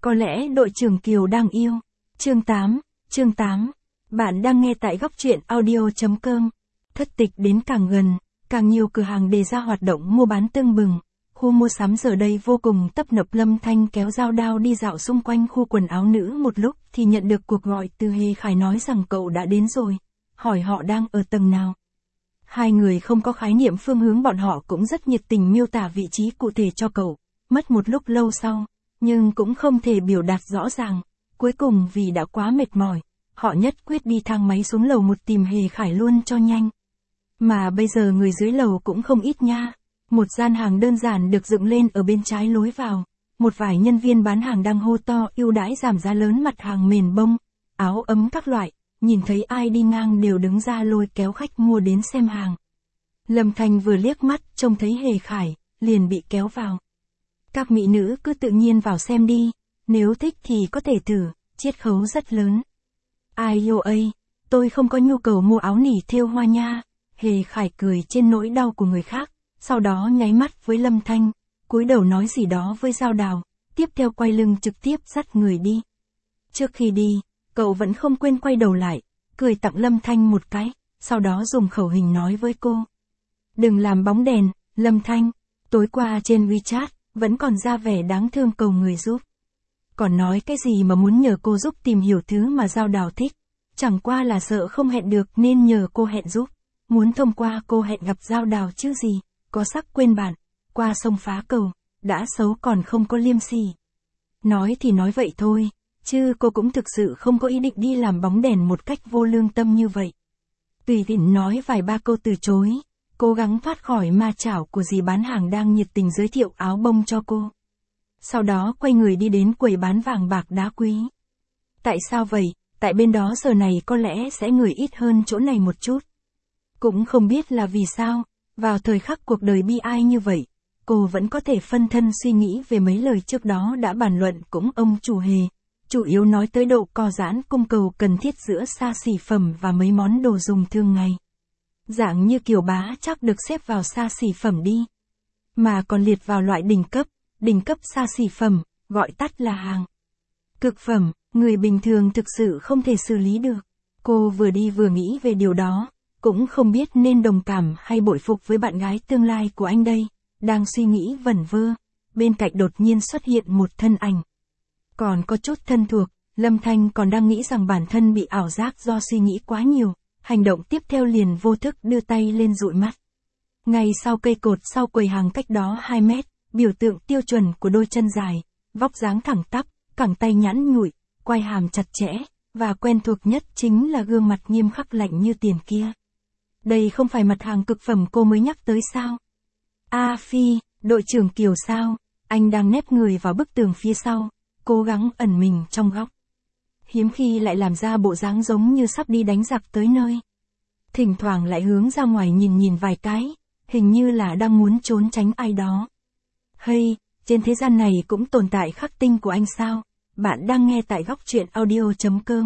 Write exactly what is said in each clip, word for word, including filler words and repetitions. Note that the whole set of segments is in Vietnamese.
Có lẽ đội trưởng Kiều đang yêu. Chương tám, chương tám. Bạn đang nghe tại góc truyện audio.com. Thất tịch đến càng gần, càng nhiều cửa hàng đề ra hoạt động mua bán tưng bừng. Khu mua sắm giờ đây vô cùng tấp nập. Lâm Thanh kéo dao đao đi dạo xung quanh khu quần áo nữ một lúc thì nhận được cuộc gọi từ Hề Khải nói rằng cậu đã đến rồi, hỏi họ đang ở tầng nào. Hai người không có khái niệm phương hướng, bọn họ cũng rất nhiệt tình miêu tả vị trí cụ thể cho cậu. Mất một lúc lâu sau, nhưng cũng không thể biểu đạt rõ ràng. Cuối cùng vì đã quá mệt mỏi, họ nhất quyết đi thang máy xuống lầu một tìm Hề Khải luôn cho nhanh. Mà bây giờ người dưới lầu cũng không ít nha. Một gian hàng đơn giản được dựng lên ở bên trái lối vào. Một vài nhân viên bán hàng đang hô to ưu đãi giảm giá lớn mặt hàng mền bông, áo ấm các loại. Nhìn thấy ai đi ngang đều đứng ra lôi kéo khách mua đến xem hàng. Lâm Thanh vừa liếc mắt trông thấy Hề Khải, liền bị kéo vào. Các mỹ nữ cứ tự nhiên vào xem đi, nếu thích thì có thể thử, chiết khấu rất lớn. Ai yêu ơi, tôi không có nhu cầu mua áo nỉ thêu hoa nha. Hề Khải cười trên nỗi đau của người khác, sau đó nháy mắt với Lâm Thanh, cúi đầu nói gì đó với Giao Đào, tiếp theo quay lưng trực tiếp dắt người đi. Trước khi đi, cậu vẫn không quên quay đầu lại, cười tặng Lâm Thanh một cái, sau đó dùng khẩu hình nói với cô. Đừng làm bóng đèn, Lâm Thanh, tối qua trên WeChat, vẫn còn ra vẻ đáng thương cầu người giúp. Còn nói cái gì mà muốn nhờ cô giúp tìm hiểu thứ mà Giao Đào thích, chẳng qua là sợ không hẹn được nên nhờ cô hẹn giúp. Muốn thông qua cô hẹn gặp Giao Đào chứ gì, có sắc quên bạn, qua sông phá cầu, đã xấu còn không có liêm sỉ. Nói thì nói vậy thôi, chứ cô cũng thực sự không có ý định đi làm bóng đèn một cách vô lương tâm như vậy. Tùy tiện nói vài ba câu từ chối, cố gắng thoát khỏi ma chảo của dì bán hàng đang nhiệt tình giới thiệu áo bông cho cô. Sau đó quay người đi đến quầy bán vàng bạc đá quý. Tại sao vậy? Tại bên đó giờ này có lẽ sẽ người ít hơn chỗ này một chút. Cũng không biết là vì sao, vào thời khắc cuộc đời bi ai như vậy, cô vẫn có thể phân thân suy nghĩ về mấy lời trước đó đã bàn luận cũng ông chủ Hề. Chủ yếu nói tới độ co giãn cung cầu cần thiết giữa xa xỉ phẩm và mấy món đồ dùng thường ngày. Dạng như Kiều Bá chắc được xếp vào xa xỉ phẩm đi. Mà còn liệt vào loại đỉnh cấp, đỉnh cấp xa xỉ phẩm, gọi tắt là hàng cực phẩm, người bình thường thực sự không thể xử lý được. Cô vừa đi vừa nghĩ về điều đó, cũng không biết nên đồng cảm hay bội phục với bạn gái tương lai của anh đây. Đang suy nghĩ vẩn vơ, bên cạnh đột nhiên xuất hiện một thân ảnh. Còn có chút thân thuộc, Lâm Thanh còn đang nghĩ rằng bản thân bị ảo giác do suy nghĩ quá nhiều, hành động tiếp theo liền vô thức đưa tay lên dụi mắt. Ngay sau cây cột sau quầy hàng cách đó hai mét, biểu tượng tiêu chuẩn của đôi chân dài, vóc dáng thẳng tắp, cẳng tay nhẵn nhụi, quai hàm chặt chẽ, và quen thuộc nhất chính là gương mặt nghiêm khắc lạnh như tiền kia. Đây không phải mặt hàng cực phẩm cô mới nhắc tới sao? A Phi, đội trưởng Kiều sao? Anh đang nép người vào bức tường phía sau, cố gắng ẩn mình trong góc. Hiếm khi lại làm ra bộ dáng giống như sắp đi đánh giặc tới nơi. Thỉnh thoảng lại hướng ra ngoài nhìn nhìn vài cái, hình như là đang muốn trốn tránh ai đó. Hay, trên thế gian này cũng tồn tại khắc tinh của anh sao? Bạn đang nghe tại góc truyện audio.com.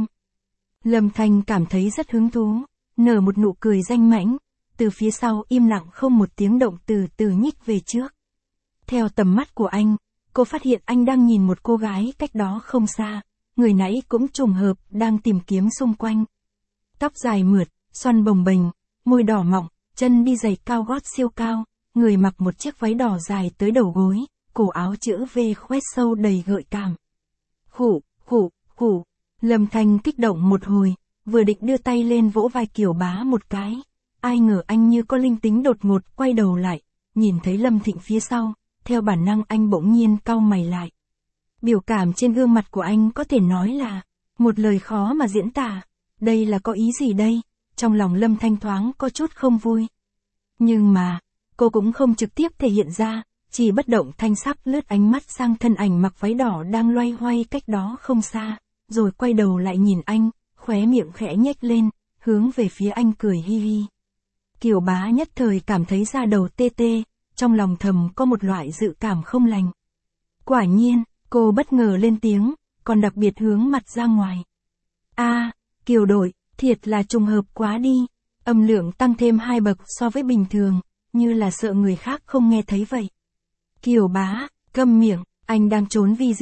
Lâm Thanh cảm thấy rất hứng thú, nở một nụ cười danh mãnh, từ phía sau im lặng không một tiếng động từ từ nhích về trước. Theo tầm mắt của anh, cô phát hiện anh đang nhìn một cô gái cách đó không xa, người nãy cũng trùng hợp đang tìm kiếm xung quanh. Tóc dài mượt, xoăn bồng bềnh, môi đỏ mọng, chân đi giày cao gót siêu cao, người mặc một chiếc váy đỏ dài tới đầu gối, cổ áo chữ V khoét sâu đầy gợi cảm. Khủ, khủ, khủ, Lâm Thanh kích động một hồi, vừa định đưa tay lên vỗ vai Kiều Bá một cái. Ai ngờ anh như có linh tính đột ngột quay đầu lại, nhìn thấy Lâm Thịnh phía sau, theo bản năng anh bỗng nhiên cau mày lại. Biểu cảm trên gương mặt của anh có thể nói là một lời khó mà diễn tả. Đây là có ý gì đây? Trong lòng Lâm Thanh thoáng có chút không vui. Nhưng mà, cô cũng không trực tiếp thể hiện ra, chỉ bất động thanh sắc lướt ánh mắt sang thân ảnh mặc váy đỏ đang loay hoay cách đó không xa, rồi quay đầu lại nhìn anh, khóe miệng khẽ nhếch lên, hướng về phía anh cười hi hi. Kiều Bá nhất thời cảm thấy da đầu tê tê, trong lòng thầm có một loại dự cảm không lành. Quả nhiên, cô bất ngờ lên tiếng, còn đặc biệt hướng mặt ra ngoài. A, à, Kiều đội, thiệt là trùng hợp quá đi. Âm lượng tăng thêm hai bậc so với bình thường, như là sợ người khác không nghe thấy vậy. Kiều Bá, câm miệng, anh đang trốn vi dịch,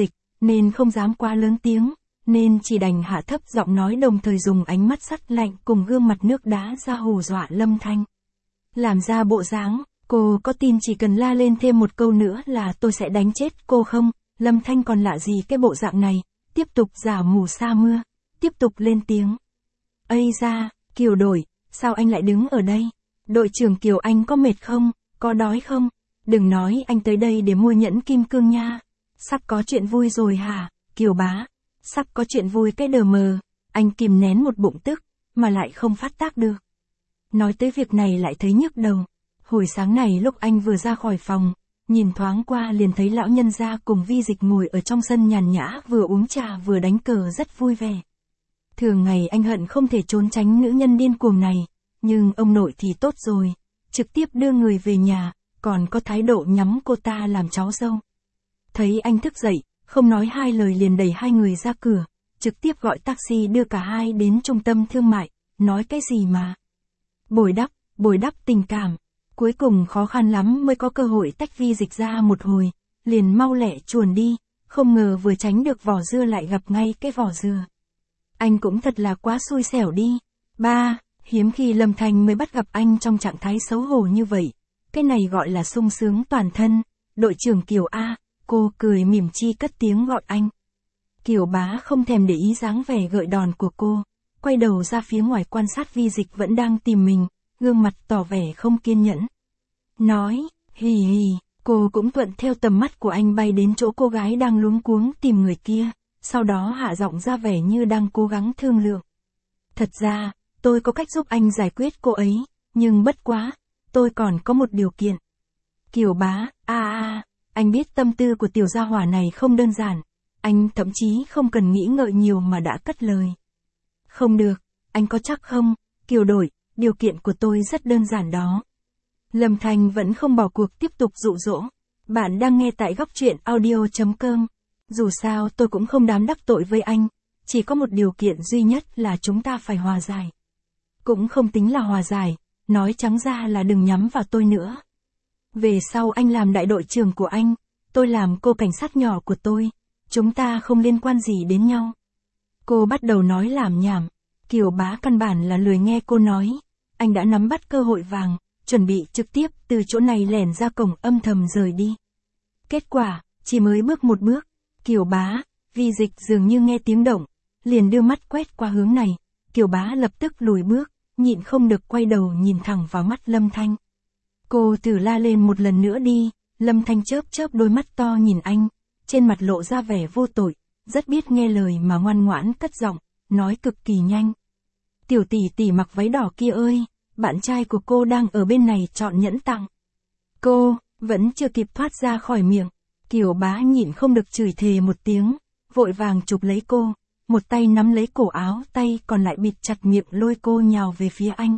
nên không dám quá lớn tiếng, nên chỉ đành hạ thấp giọng nói đồng thời dùng ánh mắt sắt lạnh cùng gương mặt nước đá ra hù dọa Lâm Thanh. Làm ra bộ dáng, cô có tin chỉ cần la lên thêm một câu nữa là tôi sẽ đánh chết cô không? Lâm Thanh còn lạ gì cái bộ dạng này, tiếp tục giả mù sa mưa, tiếp tục lên tiếng. Ây da, Kiều Đổi, sao anh lại đứng ở đây? Đội trưởng Kiều, anh có mệt không, có đói không? Đừng nói anh tới đây để mua nhẫn kim cương nha. Sắp có chuyện vui rồi hả, Kiều bá? Sắp có chuyện vui cái đờ mờ. Anh kìm nén một bụng tức, mà lại không phát tác được. Nói tới việc này lại thấy nhức đầu. Hồi sáng này lúc anh vừa ra khỏi phòng, nhìn thoáng qua liền thấy lão nhân gia cùng Vi Dịch ngồi ở trong sân nhàn nhã vừa uống trà vừa đánh cờ rất vui vẻ. Thường ngày anh hận không thể trốn tránh nữ nhân điên cuồng này, nhưng ông nội thì tốt rồi, trực tiếp đưa người về nhà, còn có thái độ nhắm cô ta làm cháu dâu. Thấy anh thức dậy, không nói hai lời liền đẩy hai người ra cửa, trực tiếp gọi taxi đưa cả hai đến trung tâm thương mại, nói cái gì mà. Bồi đắp, bồi đắp tình cảm, cuối cùng khó khăn lắm mới có cơ hội tách Vi Dịch ra một hồi, liền mau lẹ chuồn đi, không ngờ vừa tránh được vỏ dưa lại gặp ngay cái vỏ dừa. Anh cũng thật là quá xui xẻo đi. Ba, hiếm khi Lâm Thanh mới bắt gặp anh trong trạng thái xấu hổ như vậy, cái này gọi là sung sướng toàn thân. Đội trưởng Kiều A, cô cười mỉm chi cất tiếng gọi anh. Kiều bá không thèm để ý dáng vẻ gợi đòn của cô, quay đầu ra phía ngoài quan sát Vi Dịch vẫn đang tìm mình, gương mặt tỏ vẻ không kiên nhẫn. Nói, hì hì, cô cũng thuận theo tầm mắt của anh bay đến chỗ cô gái đang luống cuống tìm người kia, sau đó hạ giọng ra vẻ như đang cố gắng thương lượng. Thật ra, tôi có cách giúp anh giải quyết cô ấy, nhưng bất quá, tôi còn có một điều kiện. Kiều bá, a a, anh biết tâm tư của tiểu gia hỏa này không đơn giản, anh thậm chí không cần nghĩ ngợi nhiều mà đã cất lời. Không được, anh có chắc không, Kiều Đổi, điều kiện của tôi rất đơn giản đó. Lâm Thanh vẫn không bỏ cuộc tiếp tục dụ dỗ. Bạn đang nghe tại góc truyện audio chấm com. Dù sao tôi cũng không dám đắc tội với anh, chỉ có một điều kiện duy nhất là chúng ta phải hòa giải. Cũng không tính là hòa giải, nói trắng ra là đừng nhắm vào tôi nữa. Về sau anh làm đại đội trưởng của anh, tôi làm cô cảnh sát nhỏ của tôi, chúng ta không liên quan gì đến nhau. Cô bắt đầu nói lảm nhảm, Kiều bá căn bản là lười nghe cô nói, anh đã nắm bắt cơ hội vàng, chuẩn bị trực tiếp từ chỗ này lẻn ra cổng âm thầm rời đi. Kết quả, chỉ mới bước một bước, Kiều bá, Vi Dịch dường như nghe tiếng động, liền đưa mắt quét qua hướng này, Kiều bá lập tức lùi bước, nhịn không được quay đầu nhìn thẳng vào mắt Lâm Thanh. Cô thử la lên một lần nữa đi, Lâm Thanh chớp chớp đôi mắt to nhìn anh, trên mặt lộ ra vẻ vô tội, rất biết nghe lời mà ngoan ngoãn cất giọng, nói cực kỳ nhanh. Tiểu tỷ tỷ mặc váy đỏ kia ơi, bạn trai của cô đang ở bên này chọn nhẫn tặng. Cô, vẫn chưa kịp thoát ra khỏi miệng, Kiều bá nhịn không được chửi thề một tiếng, vội vàng chụp lấy cô, một tay nắm lấy cổ áo, tay còn lại bịt chặt miệng lôi cô nhào về phía anh.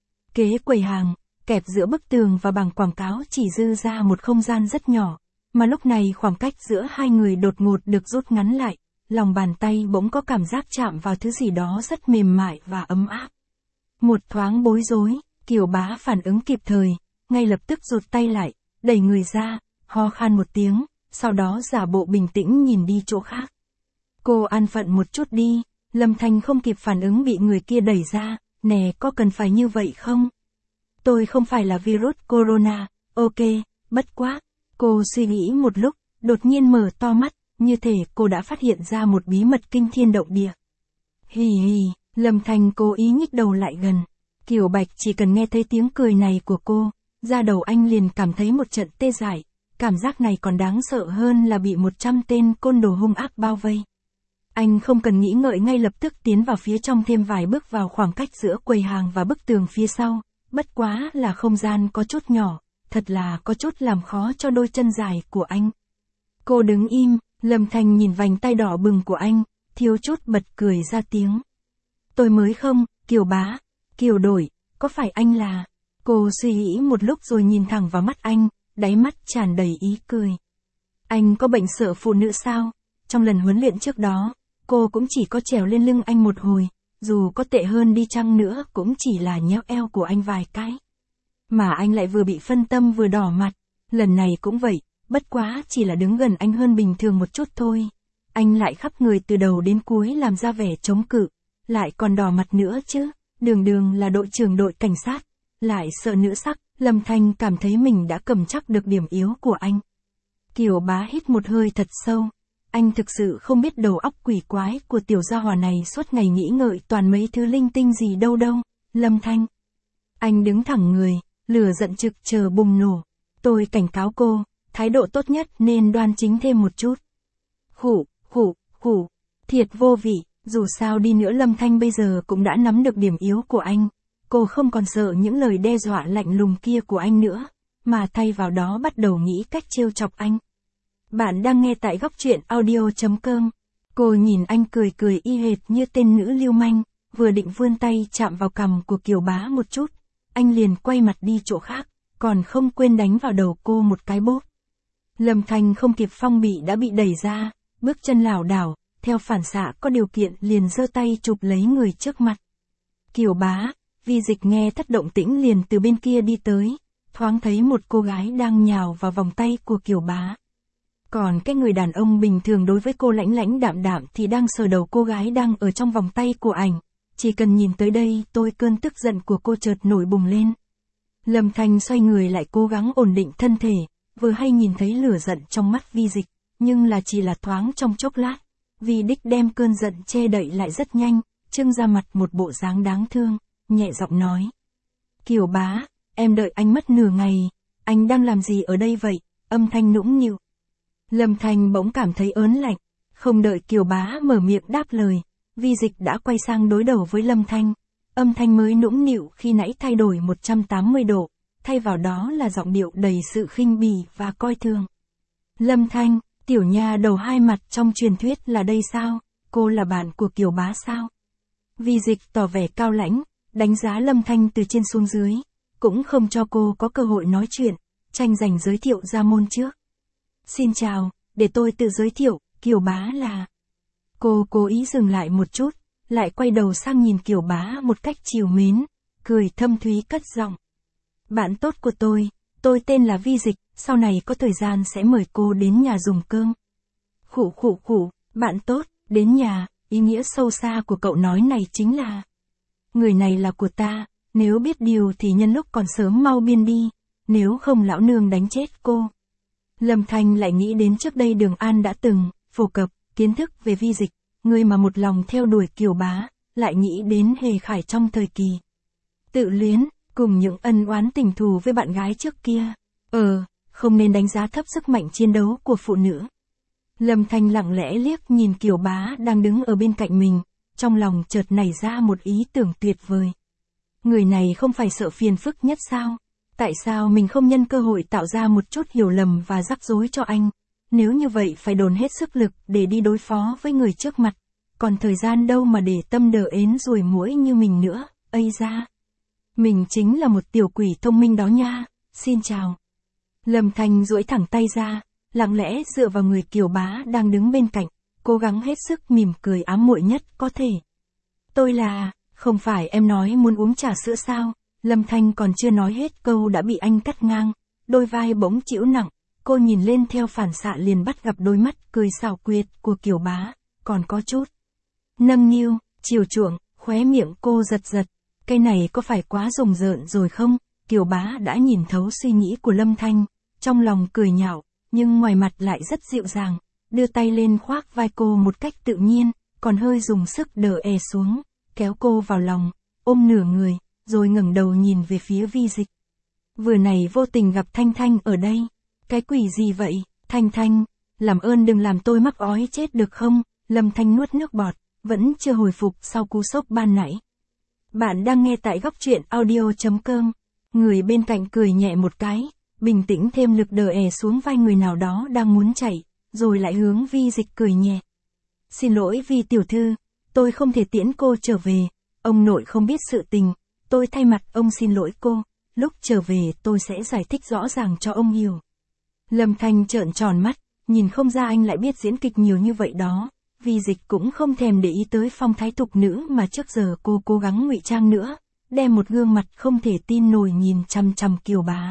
Kế quầy hàng, kẹp giữa bức tường và bảng quảng cáo chỉ dư ra một không gian rất nhỏ, mà lúc này khoảng cách giữa hai người đột ngột được rút ngắn lại, lòng bàn tay bỗng có cảm giác chạm vào thứ gì đó rất mềm mại và ấm áp. Một thoáng bối rối, Kiều bá phản ứng kịp thời, ngay lập tức rụt tay lại, đẩy người ra, ho khan một tiếng, sau đó giả bộ bình tĩnh nhìn đi chỗ khác. Cô an phận một chút đi, Lâm Thanh không kịp phản ứng bị người kia đẩy ra, nè có cần phải như vậy không? Tôi không phải là virus corona, ok, bất quá. Cô suy nghĩ một lúc, đột nhiên mở to mắt, như thể cô đã phát hiện ra một bí mật kinh thiên động địa. Hì hì, Lâm Thanh cố ý nhích đầu lại gần. Kiều Bạch chỉ cần nghe thấy tiếng cười này của cô, da đầu anh liền cảm thấy một trận tê dại, cảm giác này còn đáng sợ hơn là bị một trăm tên côn đồ hung ác bao vây. Anh không cần nghĩ ngợi ngay lập tức tiến vào phía trong thêm vài bước vào khoảng cách giữa quầy hàng và bức tường phía sau, bất quá là không gian có chút nhỏ, thật là có chút làm khó cho đôi chân dài của anh. Cô đứng im, Lâm Thanh nhìn vành tay đỏ bừng của anh, thiếu chút bật cười ra tiếng. Tôi mới không, Kiều bá, Kiều Đổi, có phải anh là... Cô suy nghĩ một lúc rồi nhìn thẳng vào mắt anh, đáy mắt tràn đầy ý cười. Anh có bệnh sợ phụ nữ sao? Trong lần huấn luyện trước đó, cô cũng chỉ có trèo lên lưng anh một hồi, dù có tệ hơn đi chăng nữa cũng chỉ là nhéo eo của anh vài cái. Mà anh lại vừa bị phân tâm vừa đỏ mặt, lần này cũng vậy, bất quá chỉ là đứng gần anh hơn bình thường một chút thôi. anh lại khắp người từ đầu đến cuối làm ra vẻ chống cự, lại còn đỏ mặt nữa chứ, đường đường là đội trưởng đội cảnh sát, lại sợ nữ sắc, Lâm Thanh cảm thấy mình đã cầm chắc được điểm yếu của anh. Kiều Bá hít một hơi thật sâu, anh thực sự không biết đầu óc quỷ quái của tiểu gia hỏa này suốt ngày nghĩ ngợi toàn mấy thứ linh tinh gì đâu đâu, Lâm Thanh. Anh đứng thẳng người, lửa giận trực chờ bùng nổ. Tôi cảnh cáo cô, thái độ tốt nhất nên đoan chính thêm một chút. Khủ, khủ, khủ, thiệt vô vị, dù sao đi nữa Lâm Thanh bây giờ cũng đã nắm được điểm yếu của anh. Cô không còn sợ những lời đe dọa lạnh lùng kia của anh nữa, mà thay vào đó bắt đầu nghĩ cách trêu chọc anh. Bạn đang nghe tại góc truyện audio chấm com. Cô nhìn anh cười cười y hệt như tên nữ lưu manh, vừa định vươn tay chạm vào cằm của Kiều Bá một chút, anh liền quay mặt đi chỗ khác, còn không quên đánh vào đầu cô một cái bốp. Lâm Thanh không kịp phong bị đã bị đẩy ra, bước chân lảo đảo, theo phản xạ có điều kiện liền giơ tay chụp lấy người trước mặt. Kiều Bá, Vi Dịch nghe thất động tĩnh liền từ bên kia đi tới, thoáng thấy một cô gái đang nhào vào vòng tay của Kiều Bá. Còn cái người đàn ông bình thường đối với cô lãnh lãnh đạm đạm thì đang sờ đầu cô gái đang ở trong vòng tay của ảnh. Chỉ cần nhìn tới đây tôi cơn tức giận của cô chợt nổi bùng lên. Lâm Thanh xoay người lại cố gắng ổn định thân thể, vừa hay nhìn thấy lửa giận trong mắt Vi Dịch, nhưng là chỉ là thoáng trong chốc lát. Vi Đích đem cơn giận che đậy lại rất nhanh, trưng ra mặt một bộ dáng đáng thương, nhẹ giọng nói. Kiều Bá, em đợi anh mất nửa ngày, anh đang làm gì ở đây vậy? Âm thanh nũng nịu. Lâm Thanh bỗng cảm thấy ớn lạnh, không đợi Kiều Bá mở miệng đáp lời, Vi Dịch đã quay sang đối đầu với Lâm Thanh. Âm thanh mới nũng nịu khi nãy thay đổi một trăm tám mươi độ, thay vào đó là giọng điệu đầy sự khinh bỉ và coi thường. Lâm Thanh, tiểu nha đầu hai mặt trong truyền thuyết là đây sao? Cô là bạn của Kiều Bá sao? Vi Dịch tỏ vẻ cao lãnh, đánh giá Lâm Thanh từ trên xuống dưới, cũng không cho cô có cơ hội nói chuyện, tranh giành giới thiệu ra môn trước. Xin chào, để tôi tự giới thiệu, Kiều Bá là... Cô cố ý dừng lại một chút, lại quay đầu sang nhìn Kiều Bá một cách trìu mến, cười thâm thúy cất giọng. Bạn tốt của tôi, tôi tên là Vi Dịch, sau này có thời gian sẽ mời cô đến nhà dùng cơm. Khủ khủ khủ, bạn tốt, đến nhà, ý nghĩa sâu xa của cậu nói này chính là... Người này là của ta, nếu biết điều thì nhân lúc còn sớm mau biên đi, nếu không lão nương đánh chết cô. Lâm Thanh lại nghĩ đến trước đây Đường An đã từng phổ cập kiến thức về Vi Dịch, người mà một lòng theo đuổi Kiều Bá, lại nghĩ đến Hề Khải trong thời kỳ tự luyến, cùng những ân oán tình thù với bạn gái trước kia. Ờ, không nên đánh giá thấp sức mạnh chiến đấu của phụ nữ. Lâm Thanh lặng lẽ liếc nhìn Kiều Bá đang đứng ở bên cạnh mình, trong lòng chợt nảy ra một ý tưởng tuyệt vời. Người này không phải sợ phiền phức nhất sao? Tại sao mình không nhân cơ hội tạo ra một chút hiểu lầm và rắc rối cho anh? Nếu như vậy phải dồn hết sức lực để đi đối phó với người trước mặt, còn thời gian đâu mà để tâm đờ ến ruồi muỗi như mình nữa, ây ra. Mình chính là một tiểu quỷ thông minh đó nha, xin chào. Lâm Thanh duỗi thẳng tay ra, lặng lẽ dựa vào người Kiều Bá đang đứng bên cạnh, cố gắng hết sức mỉm cười ám muội nhất có thể. Tôi là, không phải em nói muốn uống trà sữa sao? Lâm Thanh còn chưa nói hết câu đã bị anh cắt ngang, đôi vai bỗng chịu nặng, cô nhìn lên theo phản xạ liền bắt gặp đôi mắt cười xảo quyệt của Kiều Bá, còn có chút nâng niu, chiều chuộng, khóe miệng cô giật giật, cái này có phải quá rùng rợn rồi không? Kiều Bá đã nhìn thấu suy nghĩ của Lâm Thanh, trong lòng cười nhạo, nhưng ngoài mặt lại rất dịu dàng, đưa tay lên khoác vai cô một cách tự nhiên, còn hơi dùng sức đỡ è xuống, kéo cô vào lòng, ôm nửa người, rồi ngẩng đầu nhìn về phía Vi Dịch. Vừa này vô tình gặp Thanh Thanh ở đây. Cái quỷ gì vậy, Thanh Thanh, làm ơn đừng làm tôi mắc ói chết được không? Lâm Thanh nuốt nước bọt, vẫn chưa hồi phục sau cú sốc ban nãy. Bạn đang nghe tại góc truyện audio chấm com. Người bên cạnh cười nhẹ một cái, bình tĩnh thêm lực đờ è xuống vai người nào đó đang muốn chạy, rồi lại hướng Vi Dịch cười nhẹ. Xin lỗi Vi tiểu thư, tôi không thể tiễn cô trở về, ông nội không biết sự tình, tôi thay mặt ông xin lỗi cô, lúc trở về tôi sẽ giải thích rõ ràng cho ông hiểu. Lâm Thanh trợn tròn mắt, nhìn không ra anh lại biết diễn kịch nhiều như vậy đó. Vi Dịch cũng không thèm để ý tới phong thái thục nữ mà trước giờ cô cố gắng ngụy trang nữa, đem một gương mặt không thể tin nổi nhìn chăm chăm Kiều Bá.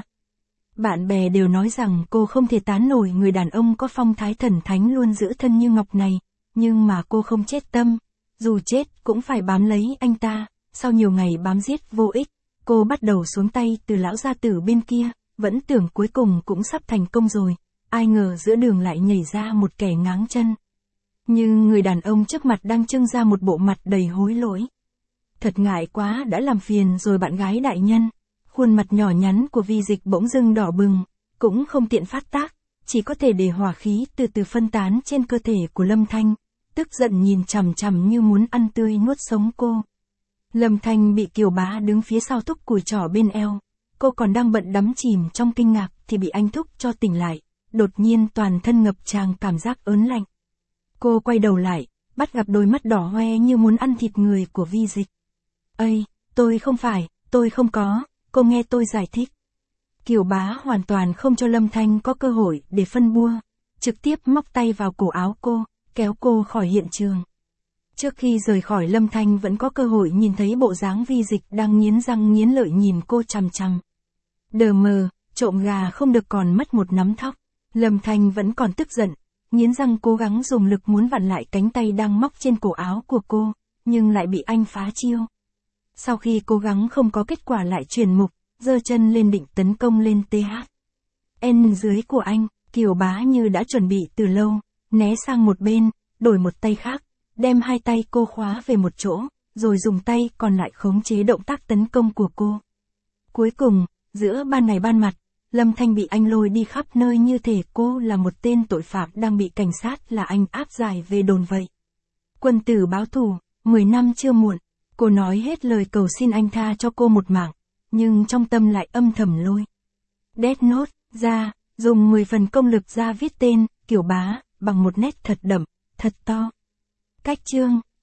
Bạn bè đều nói rằng cô không thể tán nổi người đàn ông có phong thái thần thánh luôn giữ thân như ngọc này, Nhưng mà cô không chết tâm. Dù chết cũng phải bám lấy anh ta. Sau nhiều ngày bám giết vô ích, cô bắt đầu xuống tay từ lão gia tử bên kia, vẫn tưởng cuối cùng cũng sắp thành công rồi. Ai ngờ giữa đường lại nhảy ra một kẻ ngáng chân. Nhưng người đàn ông trước mặt đang trưng ra một bộ mặt đầy hối lỗi. Thật ngại quá, đã làm phiền rồi bạn gái đại nhân. Khuôn mặt nhỏ nhắn của Vi Dịch bỗng dưng đỏ bừng, cũng không tiện phát tác, chỉ có thể để hỏa khí từ từ phân tán trên cơ thể của Lâm Thanh, tức giận nhìn chằm chằm như muốn ăn tươi nuốt sống cô. Lâm Thanh bị Kiều Bá đứng phía sau thúc cùi trỏ bên eo. Cô còn đang bận đắm chìm trong kinh ngạc thì bị anh thúc cho tỉnh lại, đột nhiên toàn thân ngập tràn cảm giác ớn lạnh. Cô quay đầu lại, bắt gặp đôi mắt đỏ hoe như muốn ăn thịt người của Vi Dịch. Ây, tôi không phải, tôi không có, cô nghe tôi giải thích. Kiều Bá hoàn toàn không cho Lâm Thanh có cơ hội để phân bua, trực tiếp móc tay vào cổ áo cô, kéo cô khỏi hiện trường. Trước khi rời khỏi, Lâm Thanh vẫn có cơ hội nhìn thấy bộ dáng Vi Dịch đang nghiến răng nghiến lợi nhìn cô chằm chằm. Đờ mờ, trộm gà không được còn mất một nắm thóc. Lâm Thanh vẫn còn tức giận, nghiến răng cố gắng dùng lực muốn vặn lại cánh tay đang móc trên cổ áo của cô, nhưng lại bị anh phá chiêu. Sau khi cố gắng không có kết quả lại chuyển mục, giơ chân lên định tấn công lên tê hát. N dưới của anh, Kiều Bá như đã chuẩn bị từ lâu, né sang một bên, đổi một tay khác, đem hai tay cô khóa về một chỗ, rồi dùng tay còn lại khống chế động tác tấn công của cô. Cuối cùng, giữa ban ngày ban mặt, Lâm Thanh bị anh lôi đi khắp nơi như thể cô là một tên tội phạm đang bị cảnh sát là anh áp giải về đồn vậy. Quân tử báo thù, mười năm chưa muộn. Cô nói hết lời cầu xin anh tha cho cô một mạng, nhưng trong tâm lại âm thầm lôi Death Note ra, dùng mười phần công lực ra viết tên Kiều Bá bằng một nét thật đậm, thật to. Cách chương